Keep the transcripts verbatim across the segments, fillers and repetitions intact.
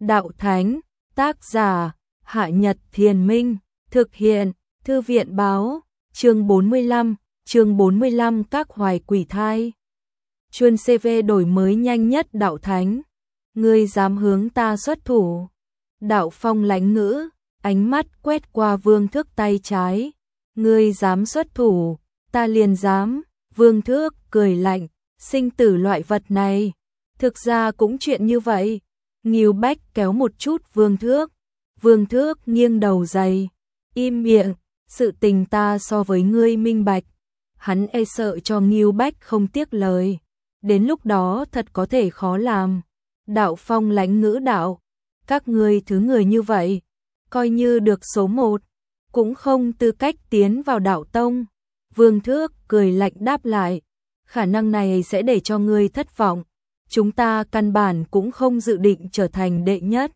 Đạo Thánh, tác giả, Hạ Nhật Thiền Minh, thực hiện, Thư viện báo, chương bốn mươi lăm, chương bốn mươi lăm các hoài quỷ thai. Chuân xê vê đổi mới nhanh nhất Đạo Thánh. Ngươi dám hướng ta xuất thủ. Đạo Phong lãnh ngữ, ánh mắt quét qua Vương Thước tay trái. Ngươi dám xuất thủ, ta liền dám. Vương Thước cười lạnh, sinh tử loại vật này. Thực ra cũng chuyện như vậy. Ngưu Bách kéo một chút Vương Thước. Vương Thước nghiêng đầu dày. Im miệng, sự tình ta so với ngươi minh bạch. Hắn e sợ cho Ngưu Bách không tiếc lời. Đến lúc đó thật có thể khó làm. Đạo Phong lãnh ngữ đạo. Các ngươi thứ người như vậy, coi như được số một, cũng không tư cách tiến vào đạo tông. Vương Thước cười lạnh đáp lại. Khả năng này sẽ để cho ngươi thất vọng. Chúng ta căn bản cũng không dự định trở thành đệ nhất.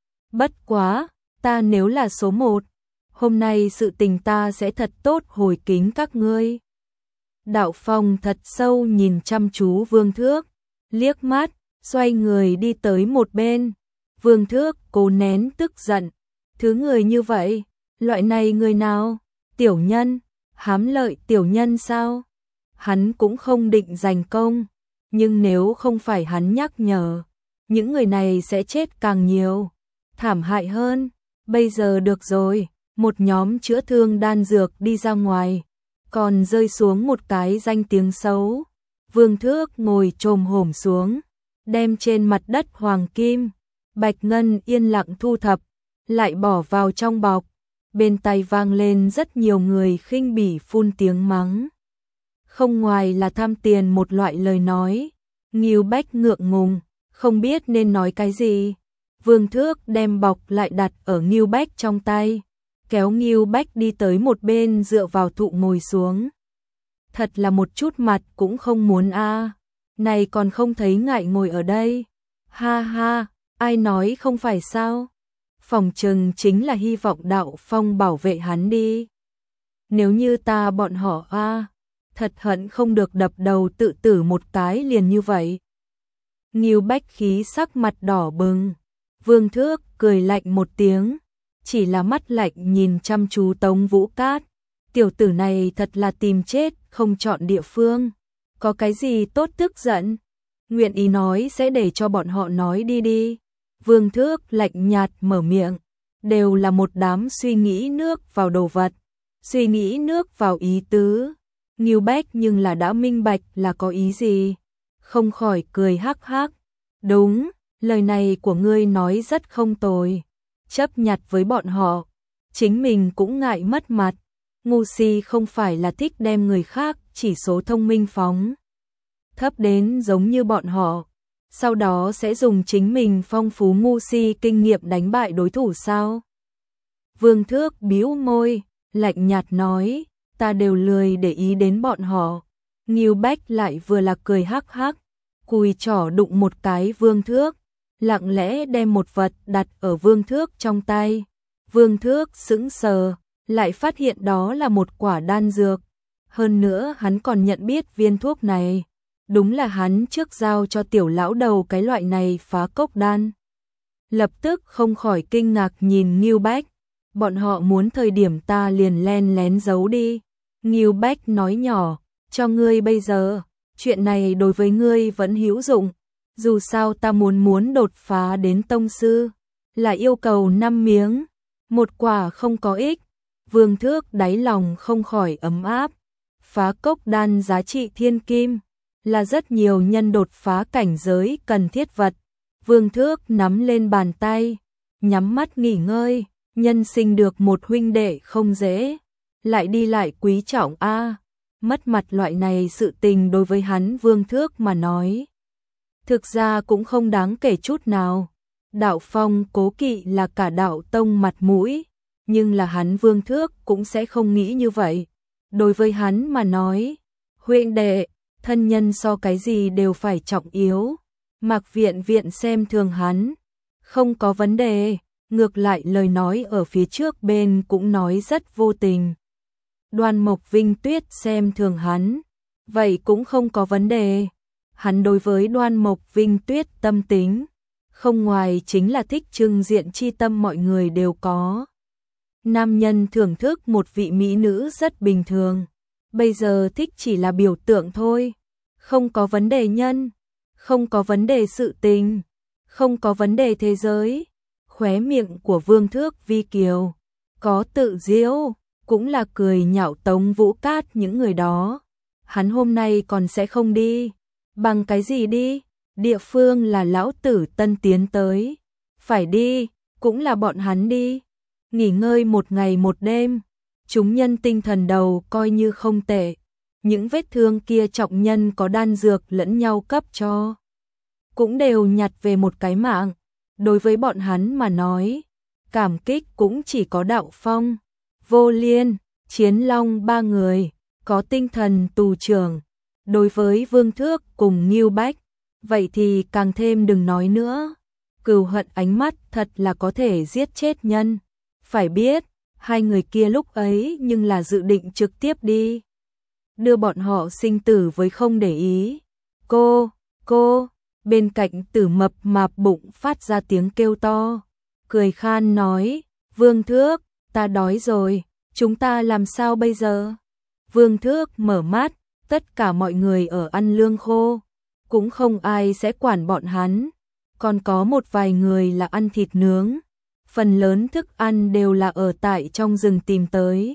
Bất quá, ta nếu là số một, hôm nay sự tình ta sẽ thật tốt hồi kính các ngươi. Đạo Phong thật sâu nhìn chăm chú Vương Thước, liếc mắt, xoay người đi tới một bên. Vương Thước cố nén tức giận. Thứ người như vậy, loại này người nào? Tiểu nhân, hám lợi tiểu nhân sao? Hắn cũng không định giành công, nhưng nếu không phải hắn nhắc nhở, những người này sẽ chết càng nhiều, thảm hại hơn. Bây giờ được rồi, một nhóm chữa thương đan dược đi ra ngoài, còn rơi xuống một cái danh tiếng xấu. Vương Thước ngồi chồm hổm xuống, đem trên mặt đất hoàng kim, bạch ngân yên lặng thu thập, lại bỏ vào trong bọc. Bên tai vang lên rất nhiều người khinh bỉ phun tiếng mắng. Không ngoài là tham tiền một loại lời nói. Ngưu Bách ngượng ngùng, không biết nên nói cái gì. Vương Thước đem bọc lại đặt ở Ngưu Bách trong tay, kéo Ngưu Bách đi tới một bên dựa vào thụ ngồi xuống. Thật là một chút mặt cũng không muốn a. À. Này còn không thấy ngại ngồi ở đây. Ha ha, ai nói không phải sao? Phòng trừng chính là hy vọng Đạo Phong bảo vệ hắn đi. Nếu như ta bọn họ a, à, thật hận không được đập đầu tự tử một cái liền như vậy. Ngưu Bách khí sắc mặt đỏ bừng. Vương Thước cười lạnh một tiếng, chỉ là mắt lạnh nhìn chăm chú Tống Vũ Cát. Tiểu tử này thật là tìm chết không chọn địa phương. Có cái gì tốt tức giận? Nguyện ý nói sẽ để cho bọn họ nói đi đi. Vương Thước lạnh nhạt mở miệng. Đều là một đám suy nghĩ nước vào đồ vật, suy nghĩ nước vào ý tứ. Ngưu Bách nhưng là đã minh bạch là có ý gì, không khỏi cười hắc hắc. Đúng, lời này của ngươi nói rất không tồi. Chấp nhặt với bọn họ, chính mình cũng ngại mất mặt. Ngu si không phải là thích đem người khác chỉ số thông minh phóng thấp đến giống như bọn họ, sau đó sẽ dùng chính mình phong phú ngu si kinh nghiệm đánh bại đối thủ sao? Vương Thước bĩu môi, lạnh nhạt nói. Ta đều lười để ý đến bọn họ. Ngưu Bách lại vừa là cười hắc hắc, cùi trỏ đụng một cái Vương Thước, lặng lẽ đem một vật đặt ở Vương Thước trong tay. Vương Thước sững sờ, lại phát hiện đó là một quả đan dược. Hơn nữa hắn còn nhận biết viên thuốc này, đúng là hắn trước giao cho tiểu lão đầu cái loại này phá cốc đan. Lập tức không khỏi kinh ngạc nhìn Ngưu Bách. Bọn họ muốn thời điểm ta liền len lén giấu đi. Ngưu Bách nói nhỏ, cho ngươi bây giờ, chuyện này đối với ngươi vẫn hữu dụng. Dù sao ta muốn muốn đột phá đến tông sư, là yêu cầu năm miếng, một quả không có ích. Vương Thước đáy lòng không khỏi ấm áp. Phá cốc đan giá trị thiên kim, là rất nhiều nhân đột phá cảnh giới cần thiết vật. Vương Thước nắm lên bàn tay, nhắm mắt nghỉ ngơi. Nhân sinh được một huynh đệ không dễ, lại đi lại quý trọng a. À. Mất mặt loại này sự tình đối với hắn Vương Thước mà nói, thực ra cũng không đáng kể chút nào. Đạo Phong cố kỵ là cả đạo tông mặt mũi, nhưng là hắn Vương Thước cũng sẽ không nghĩ như vậy. Đối với hắn mà nói, huynh đệ, thân nhân so cái gì đều phải trọng yếu. Mạc Viện Viện xem thường hắn, không có vấn đề. Ngược lại lời nói ở phía trước bên cũng nói rất vô tình. Đoan Mộc Vinh Tuyết xem thường hắn, vậy cũng không có vấn đề. Hắn đối với Đoan Mộc Vinh Tuyết tâm tính không ngoài chính là thích trưng diện chi tâm mọi người đều có. Nam nhân thưởng thức một vị mỹ nữ rất bình thường, bây giờ thích chỉ là biểu tượng thôi, không có vấn đề nhân, không có vấn đề sự tình, không có vấn đề thế giới. Khóe miệng của Vương Thước Vi kiều, có tự giễu, cũng là cười nhạo Tống Vũ Cát những người đó. Hắn hôm nay còn sẽ không đi, bằng cái gì đi, địa phương là lão tử tân tiến tới, phải đi, cũng là bọn hắn đi. Nghỉ ngơi một ngày một đêm, chúng nhân tinh thần đầu coi như không tệ. Những vết thương kia trọng nhân có đan dược lẫn nhau cấp cho, cũng đều nhặt về một cái mạng. Đối với bọn hắn mà nói, cảm kích cũng chỉ có Đạo Phong, Vô Liên, Chiến Long ba người, có tinh thần tù trưởng. Đối với Vương Thước cùng Ngưu Bách, vậy thì càng thêm đừng nói nữa. Cừu hận ánh mắt thật là có thể giết chết nhân. Phải biết, hai người kia lúc ấy nhưng là dự định trực tiếp đi đưa bọn họ sinh tử với không để ý. Cô, cô, bên cạnh Tử Mập mạp bụng phát ra tiếng kêu to, cười khan nói, Vương Thước, ta đói rồi, chúng ta làm sao bây giờ? Vương Thước mở mắt, tất cả mọi người ở ăn lương khô, cũng không ai sẽ quản bọn hắn, còn có một vài người là ăn thịt nướng, phần lớn thức ăn đều là ở tại trong rừng tìm tới.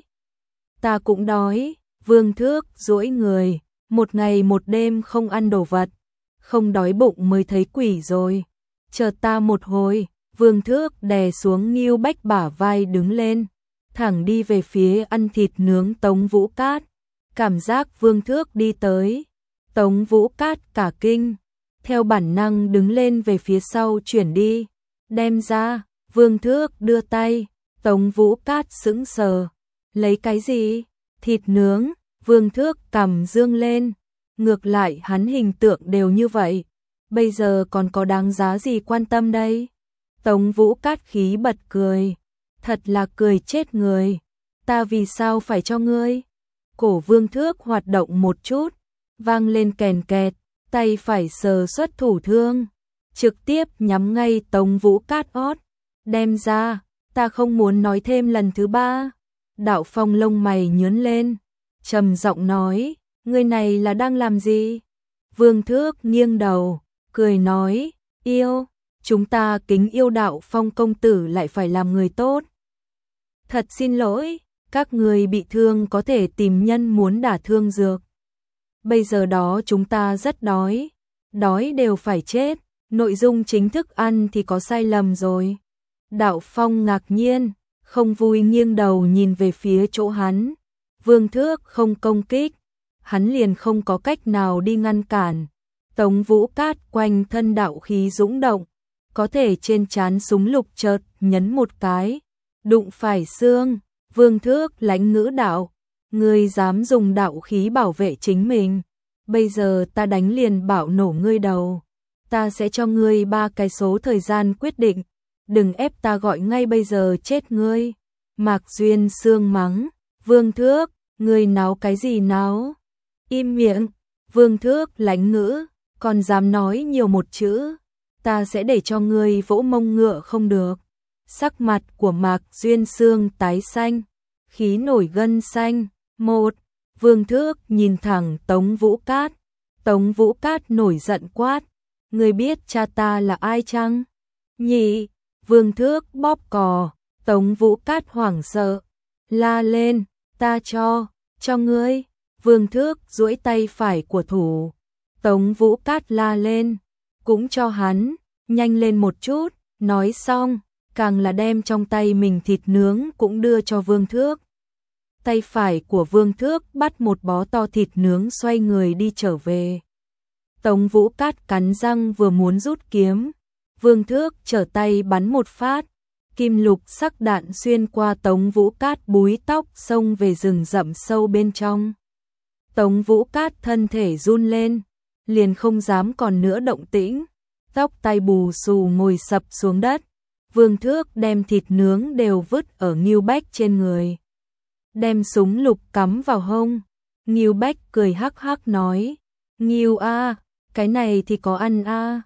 Ta cũng đói. Vương Thước duỗi người, một ngày một đêm không ăn đồ vật, không đói bụng mới thấy quỷ rồi. Chờ ta một hồi. Vương Thước đè xuống Ngưu Bách bả vai đứng lên, thẳng đi về phía ăn thịt nướng Tống Vũ Cát. Cảm giác Vương Thước đi tới, Tống Vũ Cát cả kinh, theo bản năng đứng lên về phía sau chuyển đi, đem ra. Vương Thước đưa tay, Tống Vũ Cát sững sờ, lấy cái gì? Thịt nướng. Vương Thước cầm dương lên, ngược lại hắn hình tượng đều như vậy, bây giờ còn có đáng giá gì quan tâm đây? Tống Vũ Cát khí bật cười, thật là cười chết người, ta vì sao phải cho ngươi? Cổ Vương Thước hoạt động một chút, vang lên kèn kẹt, tay phải sờ xuất thủ thương, trực tiếp nhắm ngay Tống Vũ Cát ót, đem ra, ta không muốn nói thêm lần thứ ba. Đạo Phong lông mày nhướng lên, trầm giọng nói, người này là đang làm gì? Vương Thước nghiêng đầu, cười nói, yêu, chúng ta kính yêu Đạo Phong công tử lại phải làm người tốt. Thật xin lỗi, các người bị thương có thể tìm nhân muốn đả thương dược. Bây giờ đó chúng ta rất đói, đói đều phải chết, nội dung chính thức ăn thì có sai lầm rồi. Đạo Phong ngạc nhiên, không vui nghiêng đầu nhìn về phía chỗ hắn. Vương Thước không công kích, hắn liền không có cách nào đi ngăn cản. Tống Vũ Cát quanh thân đạo khí dũng động, có thể trên trán súng lục chợt nhấn một cái, đụng phải xương. Vương Thước lãnh ngữ đạo, ngươi dám dùng đạo khí bảo vệ chính mình, bây giờ ta đánh liền bảo nổ ngươi đầu. Ta sẽ cho ngươi ba cái số thời gian quyết định, đừng ép ta gọi ngay bây giờ chết ngươi. Mạc Duyên Sương mắng, Vương Thước, ngươi náo cái gì náo? Im miệng. Vương Thước lãnh ngữ, còn dám nói nhiều một chữ, ta sẽ để cho ngươi vỗ mông ngựa không được. Sắc mặt của Mạc Duyên Sương tái xanh, khí nổi gân xanh. Một, Vương Thước nhìn thẳng Tống Vũ Cát. Tống Vũ Cát nổi giận quát, ngươi biết cha ta là ai chăng? Nhị, Vương Thước bóp cò. Tống Vũ Cát hoảng sợ, la lên, ta cho, cho ngươi. Vương Thước duỗi tay phải của thủ. Tống Vũ Cát la lên, cũng cho hắn, nhanh lên một chút. Nói xong, càng là đem trong tay mình thịt nướng cũng đưa cho Vương Thước. Tay phải của Vương Thước bắt một bó to thịt nướng xoay người đi trở về. Tống Vũ Cát cắn răng vừa muốn rút kiếm, Vương Thước trở tay bắn một phát, kim lục sắc đạn xuyên qua Tống Vũ Cát búi tóc xông về rừng rậm sâu bên trong. Tống Vũ Cát thân thể run lên, liền không dám còn nữa động tĩnh, tóc tai bù xù ngồi sập xuống đất. Vương Thước đem thịt nướng đều vứt ở Ngưu Bách trên người, đem súng lục cắm vào hông. Ngưu Bách cười hắc hắc nói, Ngưu a, cái này thì có ăn a.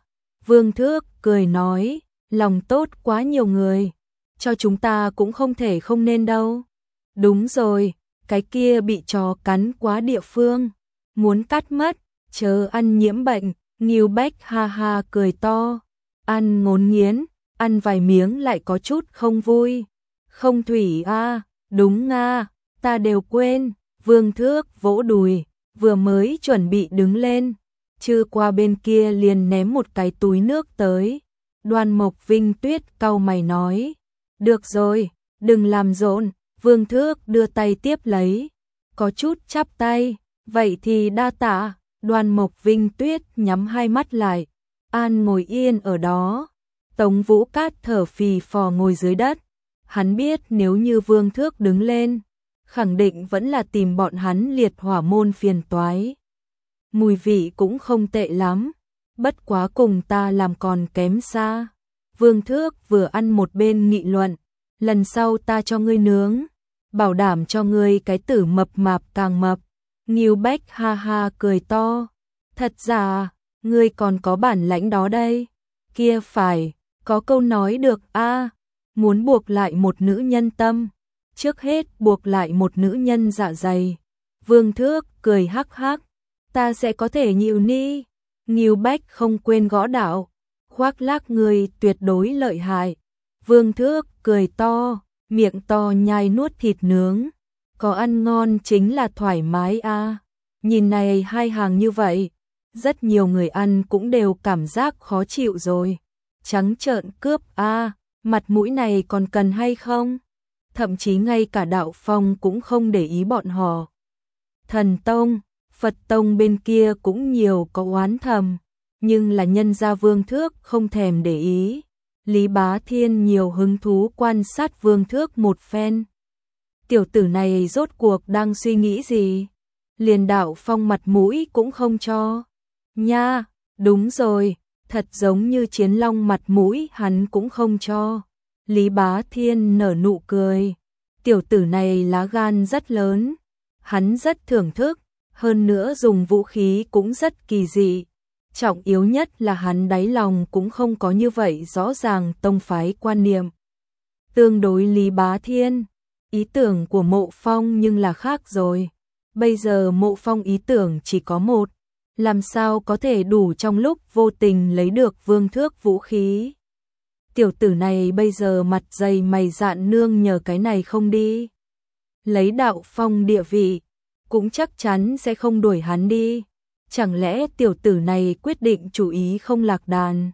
Vương Thước cười nói, lòng tốt quá nhiều người, cho chúng ta cũng không thể không nên đâu. Đúng rồi, cái kia bị chó cắn quá địa phương, muốn cắt mất, chớ ăn nhiễm bệnh. Ngưu Bách ha ha cười to, ăn ngốn nghiến, ăn vài miếng lại có chút không vui. Không Thủy a, đúng nga, ta đều quên. Vương Thước vỗ đùi, vừa mới chuẩn bị đứng lên, chư qua bên kia liền ném một cái túi nước tới. Đoan Mộc Vinh Tuyết cau mày nói, được rồi, đừng làm rộn. Vương Thước đưa tay tiếp lấy, có chút chắp tay, vậy thì đa tạ. Đoan Mộc Vinh Tuyết nhắm hai mắt lại, an ngồi yên ở đó. Tống Vũ Cát thở phì phò ngồi dưới đất, hắn biết nếu như Vương Thước đứng lên, khẳng định vẫn là tìm bọn hắn liệt hỏa môn phiền toái. Mùi vị cũng không tệ lắm, bất quá cùng ta làm còn kém xa. Vương Thước vừa ăn một bên nghị luận, lần sau ta cho ngươi nướng, bảo đảm cho ngươi cái tử mập mạp càng mập. Ngưu Bách ha ha cười to, thật ra, ngươi còn có bản lãnh đó đây. Kia phải, có câu nói được a, muốn buộc lại một nữ nhân tâm, trước hết buộc lại một nữ nhân dạ dày. Vương Thước cười hắc hắc, ta sẽ có thể nhịu ni. Ngưu Bách không quên gõ đạo, khoác lác người tuyệt đối lợi hại. Vương Thước cười to, miệng to nhai nuốt thịt nướng, có ăn ngon chính là thoải mái a. Nhìn này hai hàng như vậy, rất nhiều người ăn cũng đều cảm giác khó chịu rồi. Trắng trợn cướp a, mặt mũi này còn cần hay không? Thậm chí ngay cả Đạo Phong cũng không để ý bọn họ. Thần Tông, Phật Tông bên kia cũng nhiều có oán thầm, nhưng là nhân gia Vương Thước không thèm để ý. Lý Bá Thiên nhiều hứng thú quan sát Vương Thước một phen. Tiểu tử này rốt cuộc đang suy nghĩ gì? Liền Đạo Phong mặt mũi cũng không cho. Nha, đúng rồi, thật giống như Chiến Long mặt mũi hắn cũng không cho. Lý Bá Thiên nở nụ cười. Tiểu tử này lá gan rất lớn, hắn rất thưởng thức, hơn nữa dùng vũ khí cũng rất kỳ dị. Trọng yếu nhất là hắn đáy lòng cũng không có như vậy rõ ràng tông phái quan niệm. Tương đối Lý Bá Thiên, ý tưởng của Mộ Phong nhưng là khác rồi. Bây giờ Mộ Phong ý tưởng chỉ có một, làm sao có thể đủ trong lúc vô tình lấy được Vương Thước vũ khí. Tiểu tử này bây giờ mặt dày mày dạn nương nhờ cái này không đi. Lấy Đạo Phong địa vị, cũng chắc chắn sẽ không đuổi hắn đi. Chẳng lẽ tiểu tử này quyết định chủ ý không lạc đàn?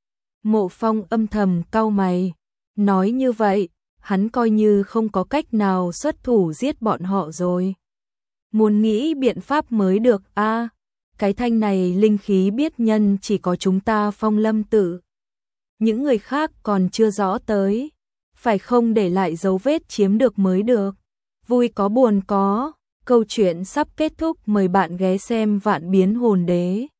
Mộ Phong âm thầm cau mày, nói như vậy, hắn coi như không có cách nào xuất thủ giết bọn họ rồi. Muốn nghĩ biện pháp mới được a. À, cái thanh này linh khí biết nhân chỉ có chúng ta Phong Lâm tự. Những người khác còn chưa rõ tới, phải không để lại dấu vết chiếm được mới được. Vui có buồn có, câu chuyện sắp kết thúc, mời bạn ghé xem Vạn Biến Hồn Đế.